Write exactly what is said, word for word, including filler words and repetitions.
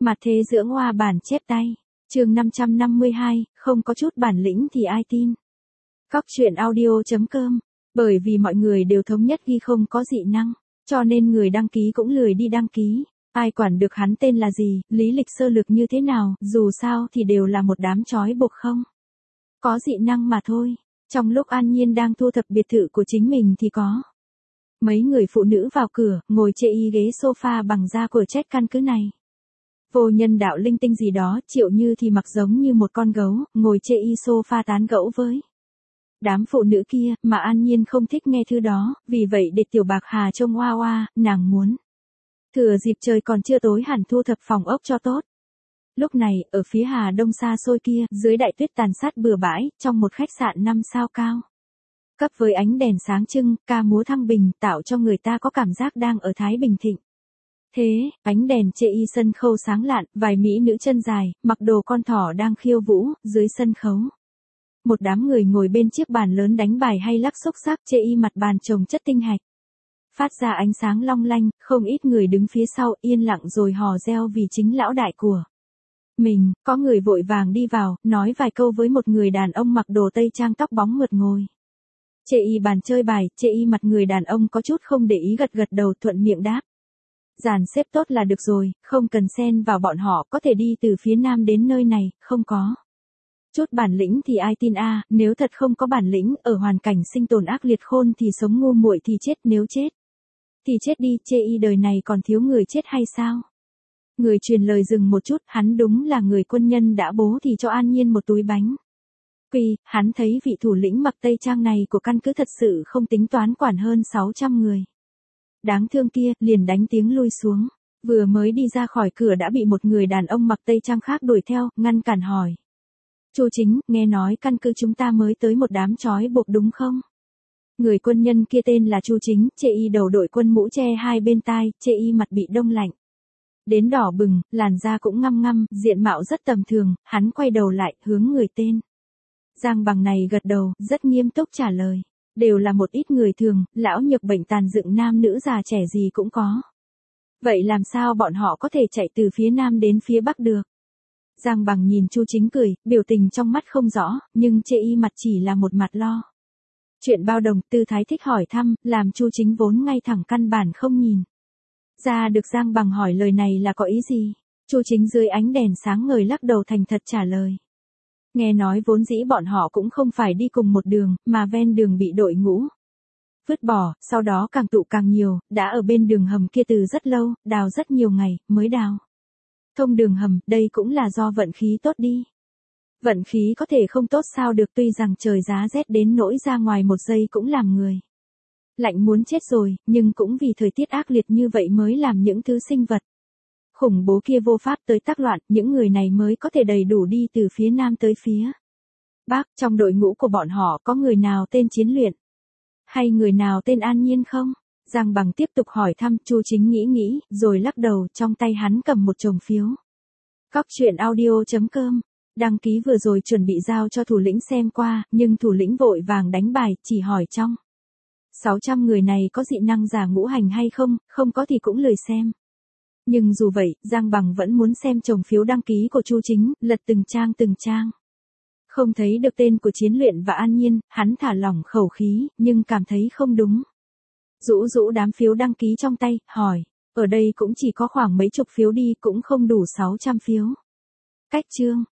Mặt thế dưỡng hoa bản chép tay. Chương năm trăm năm mươi hai, không có chút bản lĩnh thì ai tin. Cóc truyện audio chấm com. Bởi vì mọi người đều thống nhất ghi không có dị năng, cho nên người đăng ký cũng lười đi đăng ký. Ai quản được hắn tên là gì, lý lịch sơ lược như thế nào, dù sao thì đều là một đám trói buộc không. Có dị năng mà thôi. Trong lúc An Nhiên đang thu thập biệt thự của chính mình thì có mấy người phụ nữ vào cửa, ngồi chê y ghế sofa bằng da của chết căn cứ này. Vô nhân đạo linh tinh gì đó, Triệu Như thì mặc giống như một con gấu, ngồi chê y sofa tán gẫu với đám phụ nữ kia, mà An Nhiên không thích nghe thứ đó, vì vậy để Tiểu Bạc Hà trông oa oa, nàng muốn thừa dịp trời còn chưa tối hẳn thu thập phòng ốc cho tốt. Lúc này, ở phía Hà Đông xa xôi kia, dưới đại tuyết tàn sát bừa bãi, trong một khách sạn năm sao cao, cấp với ánh đèn sáng trưng, ca múa thăng bình, tạo cho người ta có cảm giác đang ở Thái Bình thịnh. Thế, ánh đèn chê y sân khấu sáng lạn, vài mỹ nữ chân dài, mặc đồ con thỏ đang khiêu vũ, dưới sân khấu. Một đám người ngồi bên chiếc bàn lớn đánh bài hay lắc xúc xắc, chê y mặt bàn trồng chất tinh hạch. Phát ra ánh sáng long lanh, không ít người đứng phía sau yên lặng rồi hò reo vì chính lão đại của mình. Có người vội vàng đi vào, nói vài câu với một người đàn ông mặc đồ tây trang tóc bóng mượt ngồi chê y bàn chơi bài. Chê y mặt người đàn ông có chút không để ý gật gật đầu thuận miệng đáp. Dàn xếp tốt là được rồi, không cần xen vào bọn họ, có thể đi từ phía nam đến nơi này, không có chút bản lĩnh thì ai tin a, à, nếu thật không có bản lĩnh, ở hoàn cảnh sinh tồn ác liệt khôn thì sống ngu muội thì chết, nếu chết thì chết đi, chê y đời này còn thiếu người chết hay sao? Người truyền lời dừng một chút, hắn đúng là người quân nhân đã bố thì cho An Nhiên một túi bánh quy, hắn thấy vị thủ lĩnh mặc tây trang này của căn cứ thật sự không tính toán quản hơn sáu trăm người. Đáng thương kia, liền đánh tiếng lui xuống. Vừa mới đi ra khỏi cửa đã bị một người đàn ông mặc tây trang khác đuổi theo, ngăn cản hỏi. Chu Chính, nghe nói căn cứ chúng ta mới tới một đám trói buộc đúng không? Người quân nhân kia tên là Chu Chính, chê y đầu đội quân mũ che hai bên tai, chê y mặt bị đông lạnh đến đỏ bừng, làn da cũng ngăm ngăm, diện mạo rất tầm thường, hắn quay đầu lại, hướng người tên Giang Bằng này gật đầu, rất nghiêm túc trả lời. Đều là một ít người thường, lão nhược bệnh tàn dựng nam nữ già trẻ gì cũng có. Vậy làm sao bọn họ có thể chạy từ phía nam đến phía bắc được? Giang Bằng nhìn Chu Chính cười, biểu tình trong mắt không rõ, nhưng chê y mặt chỉ là một mặt lo chuyện bao đồng, tư thái thích hỏi thăm, làm Chu Chính vốn ngay thẳng căn bản không nhìn ra được Giang Bằng hỏi lời này là có ý gì. Chu Chính dưới ánh đèn sáng ngời lắc đầu thành thật trả lời. Nghe nói vốn dĩ bọn họ cũng không phải đi cùng một đường, mà ven đường bị đội ngũ vứt bỏ, sau đó càng tụ càng nhiều, đã ở bên đường hầm kia từ rất lâu, đào rất nhiều ngày, mới đào thông đường hầm, đây cũng là do vận khí tốt đi. Vận khí có thể không tốt sao được, tuy rằng trời giá rét đến nỗi ra ngoài một giây cũng làm người lạnh muốn chết rồi, nhưng cũng vì thời tiết ác liệt như vậy mới làm những thứ sinh vật khủng bố kia vô pháp tới tác loạn, những người này mới có thể đầy đủ đi từ phía nam tới phía bắc. Trong đội ngũ của bọn họ có người nào tên Chiến Luyện? Hay người nào tên An Nhiên không? Giang Bằng tiếp tục hỏi thăm. Chu Chính nghĩ nghĩ, rồi lắc đầu, trong tay hắn cầm một chồng phiếu. Cóc truyện audio chấm com. Đăng ký vừa rồi chuẩn bị giao cho thủ lĩnh xem qua, nhưng thủ lĩnh vội vàng đánh bài, chỉ hỏi trong sáu trăm người này có dị năng giả ngũ hành hay không, không có thì cũng lười xem. Nhưng dù vậy, Giang Bằng vẫn muốn xem chồng phiếu đăng ký của Chu Chính, lật từng trang từng trang. Không thấy được tên của Chiến Luyện và An Nhiên, hắn thả lỏng khẩu khí, nhưng cảm thấy không đúng. Rũ rũ đám phiếu đăng ký trong tay, hỏi, ở đây cũng chỉ có khoảng mấy chục phiếu đi, cũng không đủ sáu trăm phiếu. Cách chương.